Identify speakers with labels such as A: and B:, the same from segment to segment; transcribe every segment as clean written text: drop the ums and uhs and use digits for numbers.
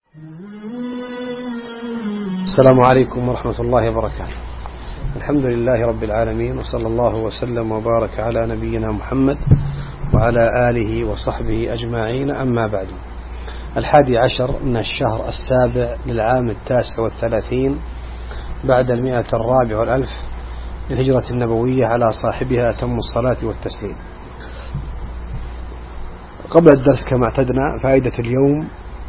A: السلام عليكم ورحمة الله وبركاته. الحمد لله رب العالمين، وصلى الله وسلم وبارك على نبينا محمد وعلى آله وصحبه أجمعين، أما بعد. 11 من الشهر السابع للعام 39 بعد 104 للهجرة النبوية، على صاحبها أتم الصلاة والتسليم. قبل الدرس كما اعتدنا، فائدة اليوم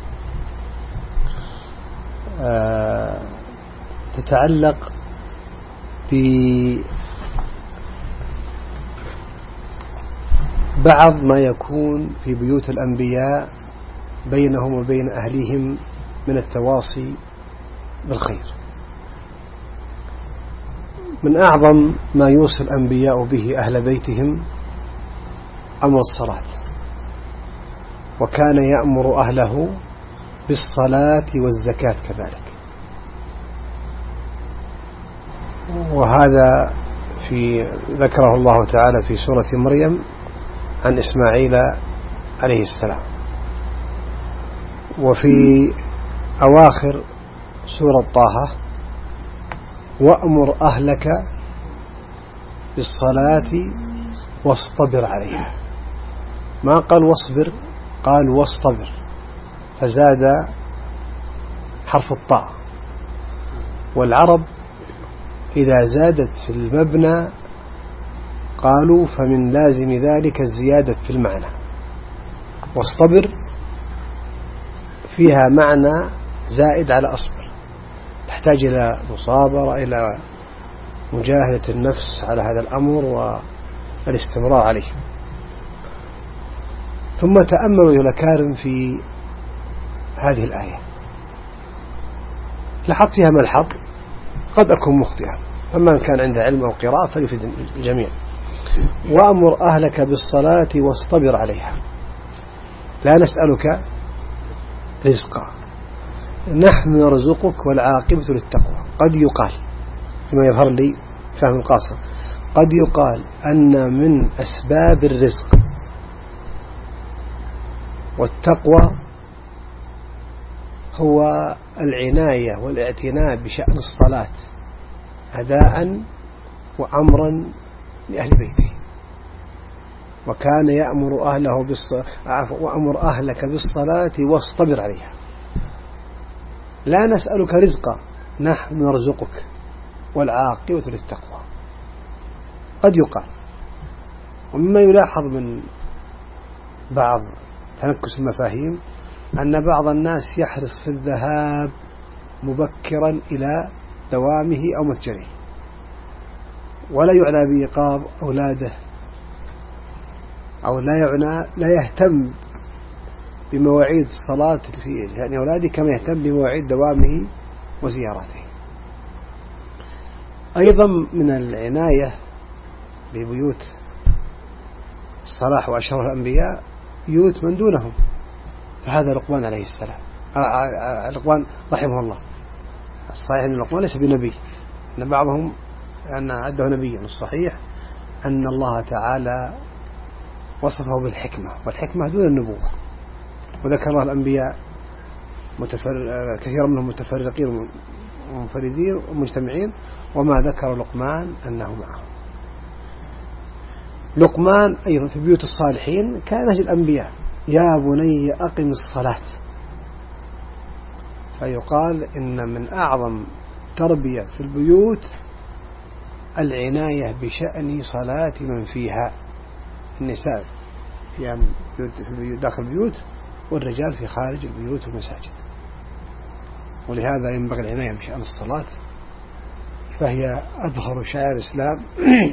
A: تتعلق ببعض ما يكون في بيوت الأنبياء بينهم وبين أهليهم من التواصي بالخير. من أعظم ما يوصي الأنبياء به أهل بيتهم أمر الصلاة، وكان يأمر أهله بالصلاة والزكاة كذلك. وهذا ذكره الله تعالى في سورة مريم عن إسماعيل عليه السلام، وفي أواخر سورة طه: وأمر أهلك بالصلاة واصطبر عليها. ما قال واصبر، قال واصطبر، فزاد حرف الطاء. والعرب إذا زادت في المبنى قالوا فمن لازم ذلك الزيادة في المعنى. واصطبر فيها معنى زائد على أصبر، تحتاج إلى مصابرة، إلى مجاهدة النفس على هذا الأمر والاستمرار عليه. ثم تأملوا يا الأكارم في هذه الآية، لاحظت فيها ملحظ قد أكون مخطئا، فمن كان عنده علم أو قراءة فليفيد الجميع. وأمر أهلك بالصلاة واصطبر عليها. لا نسألك رزقا، نحن نرزقك والعاقبة للتقوى. قد يقال، كما يظهر لي فهم القاصر، قد يقال أن من أسباب الرزق والتقوى هو العناية والاعتناء بشأن الصلاة أداء وأمرا لأهل بيته. وكان يأمر وأمر أهلك بالصلاة واصطبر عليها. لا نسألك رزقا، نحن نرزقك والعاقبة للتقوى. قد يقال. ومما يلاحظ من بعض تنكس المفاهيم أن بعض الناس يحرص في الذهاب مبكرا إلى دوامه أو متجره، ولا يعنى بإيقاظ أولاده، أو لا يهتم بمواعيد الصلاة يعني أولاده كما يهتم بمواعيد دوامه وزياراته. أيضا من العناية ببيوت الصلاح وأشرف الأنبياء بيوت من دونهم، فهذا لقمان عليه السلام، لقمان رحمه الله. الصحيح أن لقمان ليس بنبي، أن بعضهم أن عده نبيا. الصحيح أن الله تعالى وصفه بالحكمة، والحكمة دون النبوة. وذكر الله الأنبياء كثيرا منهم متفرقين ومنفردين ومجتمعين، وما ذكر لقمان أنه معه. لقمان أيضا في بيوت الصالحين كان نهج الأنبياء: يا بني أقم الصلاة. فيقال إن من أعظم تربية في البيوت العناية بشأن صلاة من فيها، النساء في داخل البيوت، والرجال في خارج البيوت والمساجد. ولهذا ينبغي العناية بشأن الصلاة، فهي أظهر شعائر الإسلام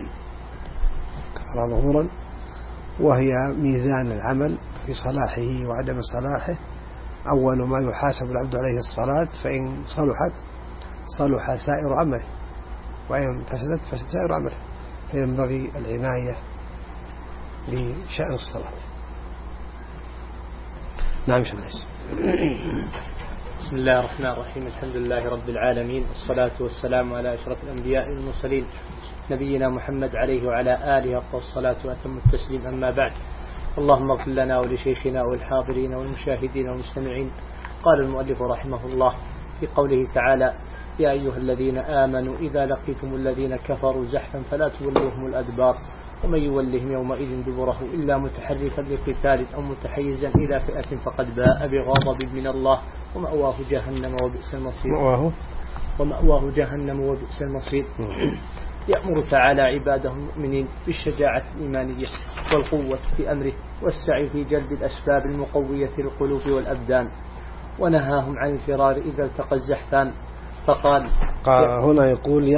A: على ظهورا، وهي ميزان العمل في صلاحه وعدم صلاحه. أول ما يحاسب العبد عليه الصلاة، فإن صلحت صلح سائر عمله، وإن فسدت فسد سائر عمله. فينبغي العناية بشأن الصلاة. نعم شمس.
B: بسم الله الرحمن الرحيم. الحمد لله رب العالمين، والصلاة والسلام على أشرف الأنبياء والمرسلين، نبينا محمد عليه وعلى آله أفضل الصلاة وأتم التسليم. أما بعد، اللهم اغفر لنا ولشيخنا والحاضرين والمشاهدين والمستمعين قال المؤلف رحمه الله في قوله تعالى: يا أيها الذين آمنوا إذا لقيتم الذين كفروا زحفا فلا تولوهم الأدبار ومن يولهم يومئذ دبره إلا متحرفا لقتال أو متحيزا إلى فئة فقد باء بغضب من الله ومأواه جهنم وبئس المصير. ومأواه جهنم وبئس المصير. يأمر تعالى عباده المؤمنين بالشجاعة الإيمانية والقوة في أمره والسعي في جلب الأسباب المقوية للقلوب والأبدان، ونهاهم عن الفرار إذا التقى الزحفان فقال
A: هنا يقول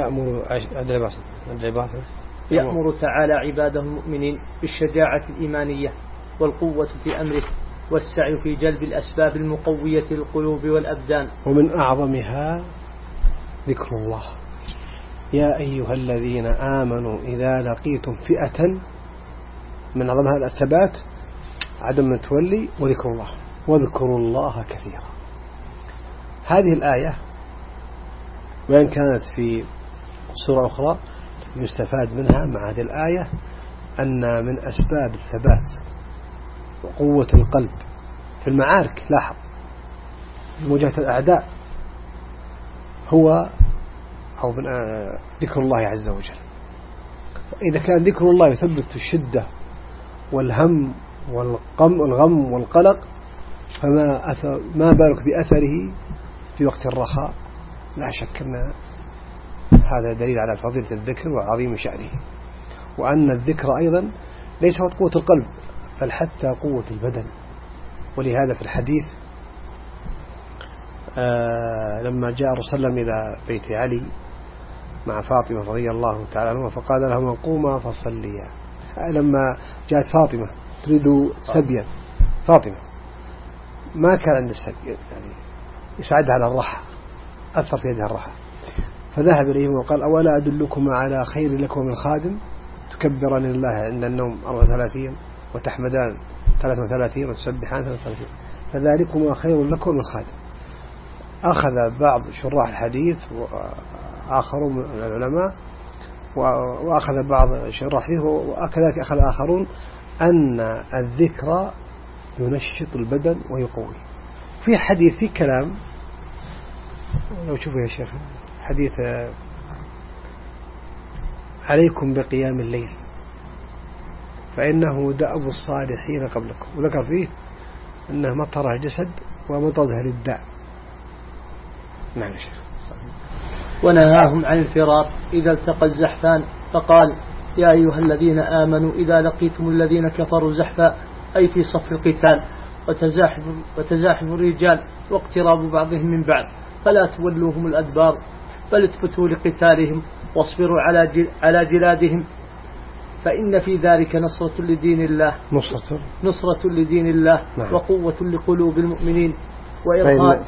B: يأمر تعالى عباده المؤمنين بالشجاعة الإيمانية والقوة في أمره والسعي في جلب الأسباب المقوية للقلوب والأبدان،
A: ومن أعظمها ذكر الله. يا أيها الذين آمنوا إذا لقيتم فئة، من أعظمها الثبات، عدم التولي، وذكر الله، واذكروا الله كثيرا. هذه الآية وإن كانت في سورة أخرى يستفاد منها مع هذه الآية أن من أسباب الثبات وقوة القلب في المعارك، لاحظ، مواجهة الأعداء، هو أو من ذكر الله عز وجل. إذا كان ذكر الله يثبت الشدة والهم والغم والقلق، ما بالك بأثره في وقت الرخاء. لا شك أن هذا دليل على فضيلة الذكر وعظيم شأنه، وأن الذكر أيضا ليس فقط قوة القلب بل حتى قوة البدن. ولهذا في الحديث لما جاء رسول الله إلى بيت علي مع فاطمة رضي الله تعالى عنها فقال لهما قوما فصليا. لما جاءت فاطمة تريد سبيا، فاطمة ما كان عند السبي، يعني يساعدها على الرحى، أثر في يدها الرحى، فذهب إليهم وقال أولا أدلكم على خير لكم من خادم تكبران الله عند النوم 34 وتحمدان 33 وتسبحان 33 فذلكم خير لكم من خادم. أخذ بعض شراح الحديث وآخرون من العلماء وأخذ بعض شراح الحديث وكذلك أخذ آخرون أن الذكر ينشط البدن ويقوي. في حديث، في كلام، لو شوفوا يا شيخ، حديث عليكم بقيام الليل فإنه دأب الصالحين قبلكم، وذكر فيه أنه مطر الجسد ومطرها للداء. نعم شيخ.
B: ونهاهم عن الفرار إذا التقى الزحفان فقال يا أيها الذين آمنوا إذا لقيتم الذين كفروا زحفا، أي في صف القتال وتزاحف الرجال واقتراب بعضهم من بعض، فلا تولوهم الأدبار بل اثبتوا لقتالهم واصبروا على جلادهم، فإن في ذلك نصرة لدين الله، نصرة لدين الله. نعم. وقوة لقلوب المؤمنين وإرهاب.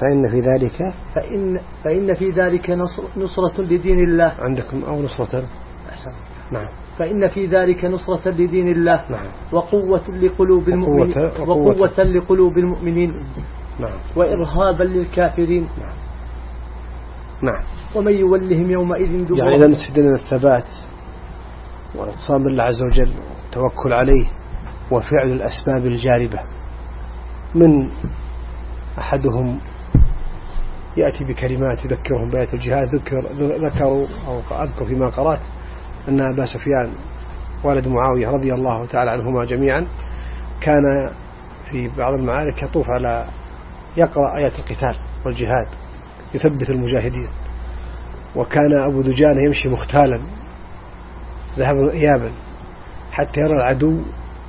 B: فإن في ذلك نصرة لدين الله.
A: عندكم أو نصرة. نعم.
B: فإن في ذلك نصرة لدين الله.
A: نعم.
B: وقوة لقلوب المؤمنين وقوة لقلوب المؤمنين.
A: نعم.
B: وإرهابا للكافرين.
A: نعم. نعم.
B: ومن يولهم يومئذ دبره.
A: يعني إذا نستدل الثبات والاتصال بالله عز وجل والتوكل عليه وفعل الأسباب الجالبة. من أحدهم يأتي بكلمات يذكرهم بآية الجهاد. ذكروا أو أذكر فيما قرأت أن أبا سفيان والد معاوية رضي الله تعالى عنهما جميعا كان في بعض المعارك يطوف على يقرأ آيات القتال والجهاد يثبت المجاهدين، وكان أبو دجانة يمشي مختالا ذهبا إيابا حتى يرى العدو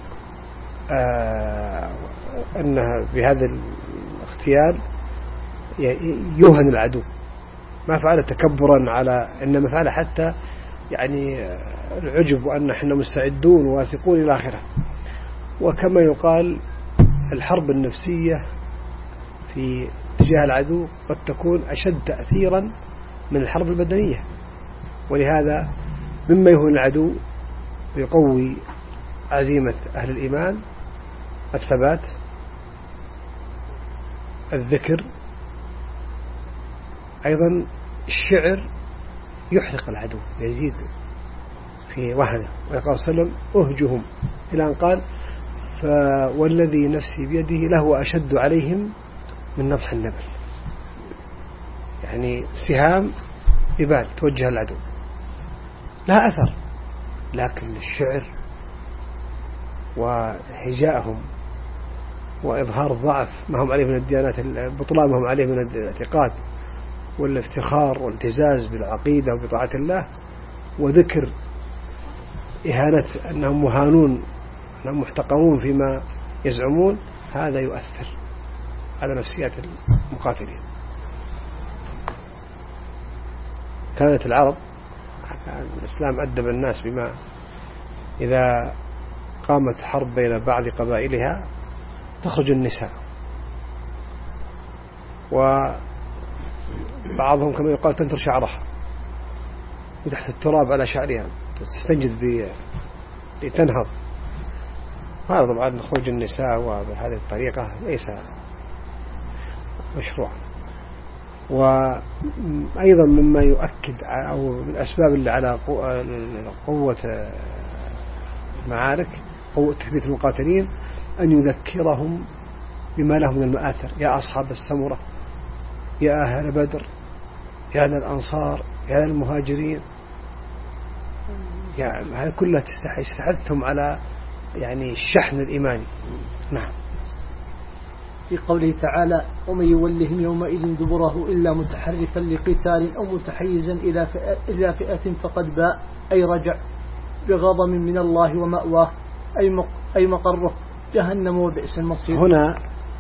A: أنها بهذا الاختيال يوهن العدو، ما فعل تكبرا على، إنما فعل حتى يعني العجب وأن احنا مستعدون واثقون إلى آخره. وكما يقال الحرب النفسية في تجاه العدو قد تكون أشد تأثيرا من الحرب البدنية، ولهذا مما يهون العدو ويقوي عزيمة أهل الإيمان الثبات، الذكر، أيضا الشعر يحرق العدو يزيد في وهنه. ويقول صلى الله عليه وسلم أهجهم إلى أن قال والذي نفسي بيده لهو أشد عليهم من نفح النبل، يعني سهام إبال توجه العدو لها أثر، لكن الشعر وهجائهم وإظهار ضعف ما هم عليه من الديانات، البطلان ما هم عليه من الاعتقاد والافتخار والالتزاز بالعقيدة وبطاعة الله، وذكر إهانة أنهم مهانون أنهم محتقرون فيما يزعمون، هذا يؤثر على نفسيات المقاتلين. كانت العرب الإسلام أدب الناس بما إذا قامت حرب بين بعض قبائلها تخرج النساء، وبعضهم كما يقال تنثر شعرها وتحت التراب على شعرها تستنجد لتنهض. هذا طبعا خروج النساء وبهذه الطريقة ليس مشروعا. وأيضا مما يؤكد أو من الأسباب اللي على قوة المعارك، قوة تثبيت المقاتلين، أن يذكرهم بما لهم من المآثر: يا أصحاب السمرة، يا أهل بدر، يا أهل الأنصار، يا أهل المهاجرين، يعني هذه كلها تستحثهم على يعني الشحن الإيماني. نعم.
B: في قوله تعالى: ومن يولهم يومئذ دبره إلا متحرفا لقتال أو متحيزا إلى فئة فقد باء، أي رجع بغضب من الله ومأواه، أي مقره جهنم وبئس المصير.
A: هنا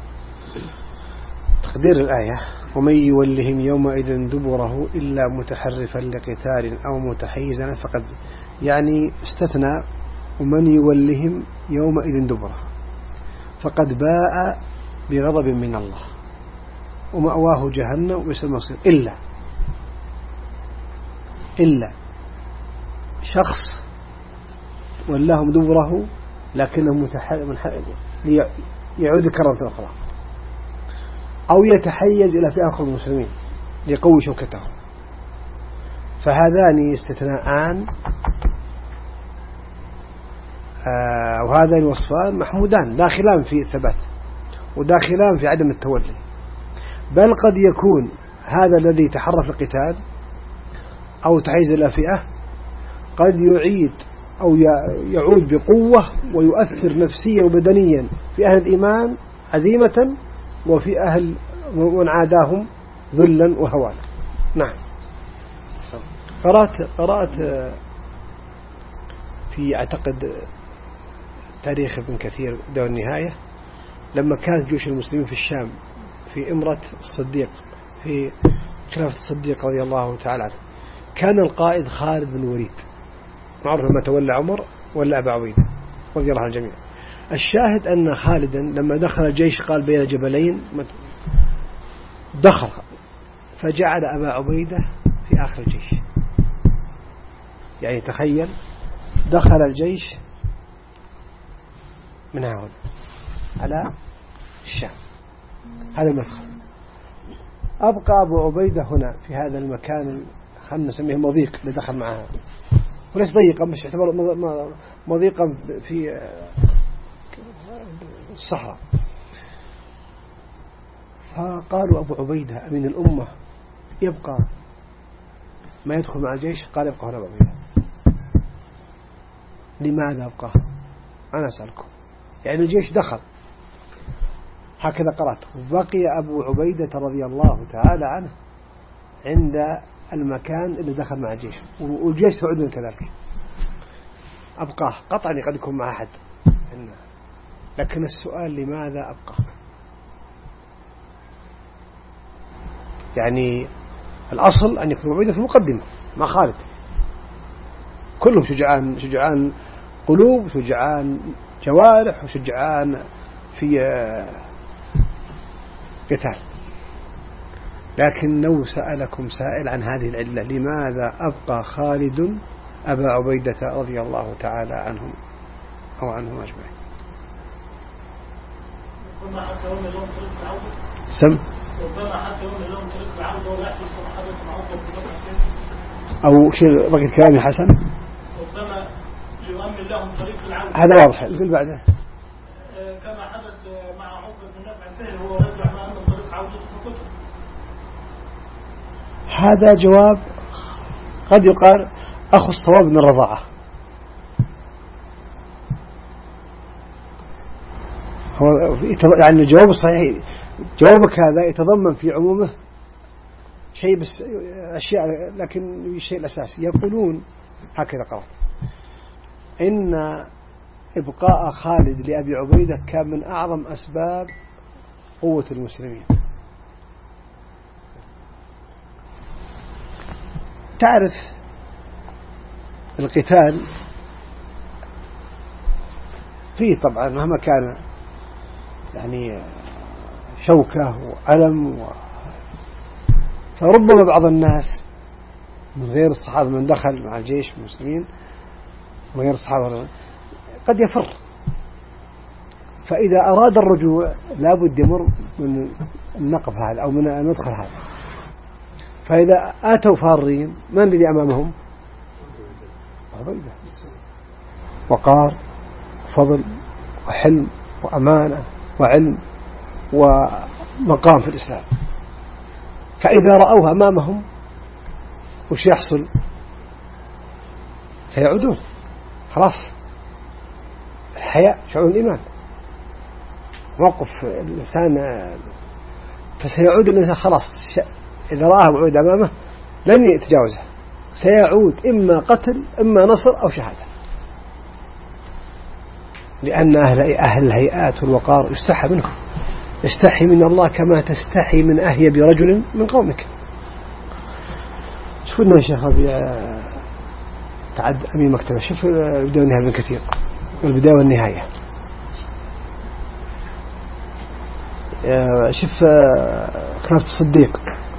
A: تقدير الآية: ومن يولهم يومئذ دبره إلا متحرفا لقتال أو متحيزا فقد، يعني استثنى ومن يولهم يومئذ دبره، فقد باء بغضب من الله ومأواه جهنم وبئس المصير، إلا شخص ولاهم دبره لكنه ليعود كرة أخرى، أو يتحيز إلى فئة أخرى المسلمين ليقوي شوكتهم، فهذان استثناءان وهذان الوصفان محمودان داخلان في الثبات وداخلان في عدم التولي. بل قد يكون هذا الذي تحرف القتال أو تحيز إلى فئة قد يعيد أو يعود بقوة ويؤثر نفسيا وبدنيا في أهل الإيمان عزيمة، وفي أهل من عاداهم ذلا وهوانا. نعم. قرأت في أعتقد تاريخ ابن كثير دور النهاية، لما كانت جيوش المسلمين في الشام في إمرة الصديق في خلافة الصديق رضي الله تعالى عنه، كان القائد خالد بن الوليد، معروف لما تولى عمر ولا أبا عبيدة رضي الله عن الجميع. الشاهد أن خالدا لما دخل الجيش قال بين جبلين دخل، فجعل أبا عبيدة في آخر الجيش. يعني تخيل دخل الجيش من هنا على الشام، هذا المدخل. أبقى أبو عبيدة هنا في هذا المكان، خلنا نسميه مضيق اللي دخل معها، وليس ضيقا مش يعتبر مضيقا في الصحراء. فقالوا أبو عبيدة أمين الأمة يبقى ما يدخل مع الجيش؟ قال يبقى هنا أبو عبيدة. لماذا أبقى؟ أنا أسألكم. يعني الجيش دخل، هكذا قرأت، بقي أبو عبيدة رضي الله تعالى عنه عند المكان اللي دخل مع الجيش، والجيش سعودنا كذلك. أبقاه قطعا، قد يكون مع أحد، لكن السؤال لماذا أبقى؟ يعني الأصل أن يكون عبيدة في المقدمة مع خالد، كلهم شجعان قلوب، شجعان جوارح، وشجعان في قتال. لكن لو سألكم سائل عن هذه العلة، لماذا أبقى خالد أبا عبيدة رضي الله تعالى عنهم أو عنهم أجمعين؟ سم أو شيء بقي كلامي حسن، هذا واضح. الزل بعده
C: كما حدث مع عقبة بن نافع، هو رجع مع أن طريق عودة
A: هذا جواب قد يقال أخو الصواب من الرضاعة. يعني الجواب الصحيح جوابك هذا يتضمن في عمومه شيء بس أشياء، لكن الشيء الأساسي يقولون هكذا قرأت إن إبقاء خالد لأبي عبيدة كان من أعظم أسباب قوة المسلمين. تعرف القتال فيه طبعا مهما كان يعني شوكة وألم فربما بعض الناس من غير الصحابة من دخل مع الجيش المسلمين من غير الصحابة قد يفر، فإذا أراد الرجوع لابد يمر من النقب هذا أو من المدخل هذا، فإذا آتوا فارين من الذي أمامهم؟ عبيدة، وقار وفضل وحلم وأمانة وعلم ومقام في الإسلام، فإذا رأوه أمامهم وش يحصل؟ سيعودون خلاص، الحياء شعور الإيمان موقف الإنسان، فسيعود الإنسان خلاص إذا رآه وعود أمامه لن يتجاوزه، سيعود إما قتل إما نصر أو شهادة، لأن أهل الهيئات والوقار يستحى منهم، يستحي من الله كما تستحي من أهيب رجل من قومك. شوفنا يا شيخ تعد أمين مكتبة، شوف البداية والنهاية ابن كثير، البداية والنهاية، شوف خلافة الصديق.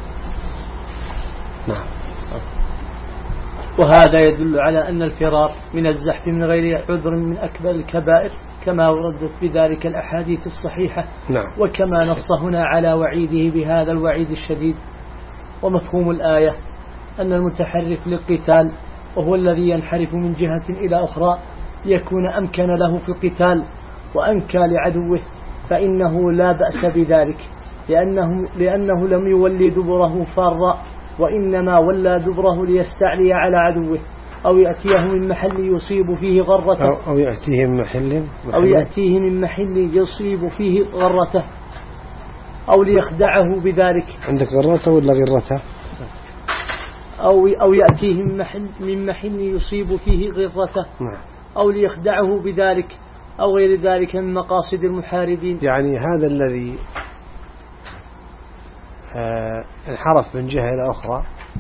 A: نعم.
B: وهذا يدل على أن الفرار من الزحف من غير عذر من أكبر الكبائر كما وردت بذلك الأحاديث الصحيحة.
A: نعم.
B: وكما نص هنا على وعيده بهذا الوعيد الشديد. ومفهوم الآية أن المتحرف للقتال وهو الذي ينحرف من جهة إلى أخرى ليكون أمكن له في القتال وأنكى لعدوه، فإنه لا بأس بذلك، لأنه لم يولي دبره فارا، وإنما ولى دبره ليستعلي على عدوه أو يأتيه من محل يصيب فيه غرته
A: أو يأتيه من محل
B: يصيب فيه غرته أو ليخدعه بذلك.
A: عندك غرته ولا غرته؟
B: أو يأتيه من محل يصيب فيه غرته أو ليخدعه بذلك أو غير ذلك من مقاصد المحاربين.
A: يعني هذا الذي انحرف من جهة إلى أخرى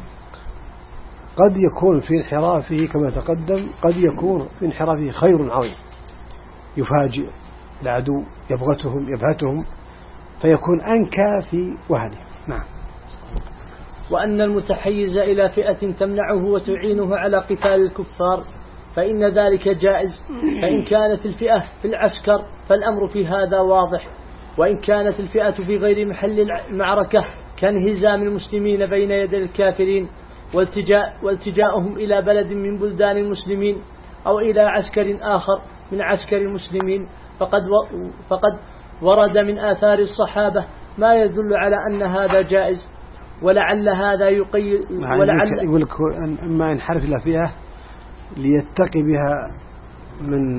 A: قد يكون في انحرافه كما تقدم، قد يكون في انحرافه خير عظيم يفاجئ العدو يبهتهم فيكون أنكى في وهنه. نعم.
B: وأن المتحيز إلى فئة تمنعه وتعينه على قتال الكفار فإن ذلك جائز، فإن كانت الفئة في العسكر فالأمر في هذا واضح، وإن كانت الفئة في غير محل المعركة كانهزام المسلمين بين يدي الكافرين والتجاؤهم إلى بلد من بلدان المسلمين أو إلى عسكر آخر من عسكر المسلمين، فقد ورد من آثار الصحابة ما يدل على أن هذا جائز. ولعل هذا يقيد،
A: يقول لك إما ينحرف إلى فئة ليتقي بها من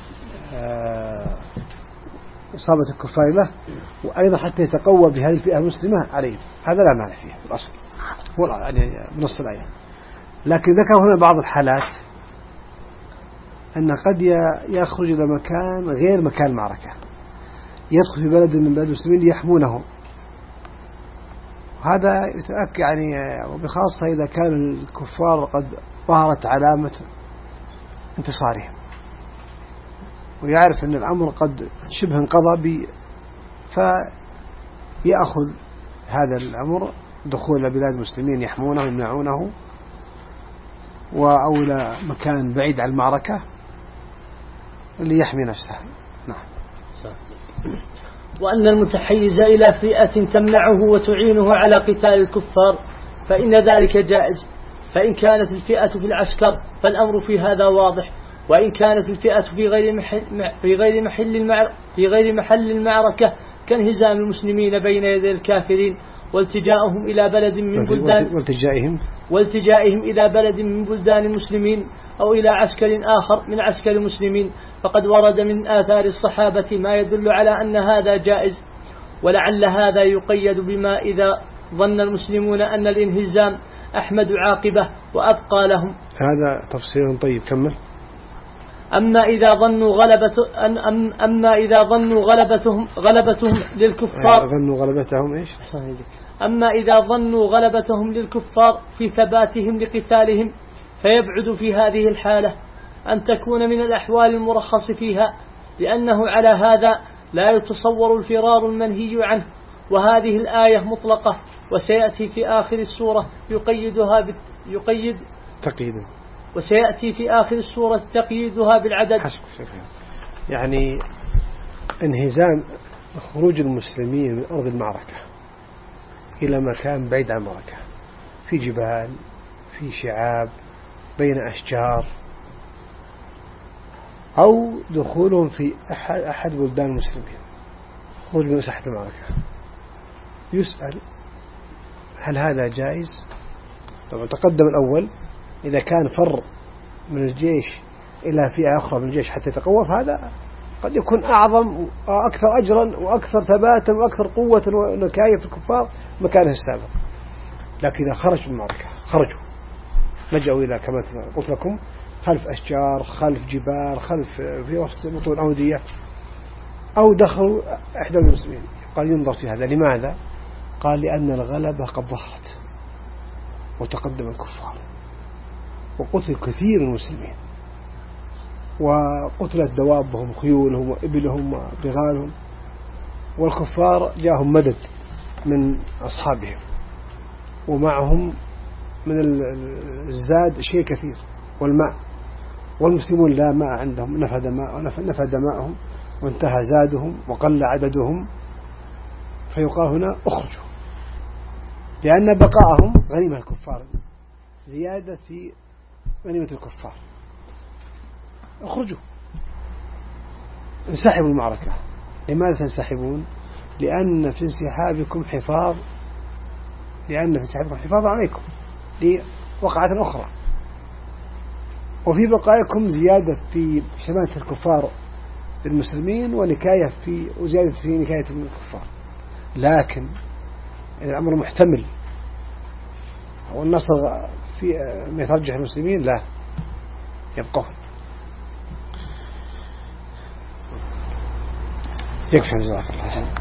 A: إصابة الكفار له، وأيضا حتى يتقوى بهذه الفئة المسلمة عليهم، هذا لا مانع فيه في الأصل، هو يعني بنص الآية. لكن ذكر هنا بعض الحالات أن قد يخرج إلى مكان غير مكان المعركة، يدخل في بلد من بلاد المسلمين ليحمونه، هذا يتأكد يعني، وبخاصة إذا كان الكفار قد ظهرت علامة انتصارهم ويعرف أن الأمر قد شبه انقضى فيأخذ هذا الأمر دخول إلى بلاد المسلمين يحمونه ويمنعونه أو إلى مكان بعيد عن المعركة ليحمي نفسه. نعم.
B: وأن المتحيز إلى فئة تمنعه وتعينه على قتال الكفار فإن ذلك جائز، فإن كانت الفئة في العسكر فالأمر في هذا واضح، وإن كانت الفئة في غير محل المعركة كانهزام المسلمين بين يدي الكافرين والتجائهم إلى بلد من بلدان والتجائهم إلى بلد من بلدان المسلمين أو إلى عسكر آخر من عسكر المسلمين، فقد ورد من آثار الصحابة ما يدل على أن هذا جائز، ولعل هذا يقيد بما إذا ظن المسلمون أن الانهزام أحمد عاقبة وأبقى لهم.
A: هذا تفسير طيب، كمل.
B: أما إذا ظنوا غلبتهم للكفار
A: ظنوا غلبتهم إيش؟
B: أما إذا ظنوا غلبتهم للكفار في ثباتهم لقتالهم، فيبعد في هذه الحالة أن تكون من الأحوال المرخص فيها، لأنه على هذا لا يتصور الفرار المنهي عنه. وهذه الآية مطلقة، وسيأتي في آخر السورة وسيأتي في آخر السورة تقييدها بالعدد.
A: يعني انهزام خروج المسلمين من أرض المعركة إلى مكان بعيد عن المعركة، في جبال، في شعاب، بين أشجار، أو دخولهم في أحد بلدان المسلمين، خروج من ساحة المعركة، يسأل هل هذا جائز؟ طبعا تقدم الأول إذا كان فر من الجيش إلى فئة أخرى من الجيش حتى يتقوى، هذا قد يكون أعظم وأكثر أجرا وأكثر ثباتا وأكثر قوة ونكاية في الكفار مكانه السابق. لكن إذا خرج من المعركة، خرجوا لجأوا إلى كما قلت لكم خلف أشجار، خلف جبال، خلف في وسط بطون أودية، أو دخلوا إحدى المسلمين، قال ينظر في هذا. لماذا؟ قال لأن الغلبة قد ظهرت وتقدم الكفار وقتل كثير من المسلمين، وقتلت دوابهم، خيولهم وإبلهم وبغالهم، والكفار جاءهم مدد من أصحابهم ومعهم من الزاد شيء كثير والماء، والمسلمون لا ماء عندهم، نفد ماءهم وانتهى زادهم وقل عددهم، فيقال هنا اخرجوا، لأن بقاءهم غنيمة الكفار، زيادة في غنيمة الكفار. اخرجوا، انسحبوا المعركة. لماذا تنسحبون؟ لأن في انسحابكم حفاظ عليكم لوقعة أخرى، وفي بقائكم زيادة في شماتة الكفار المسلمين وزيادة في نكاية الكفار. لكن الأمر محتمل والنصر في ما يترجح المسلمين، لا، يبقون. يكفي جزاك الله.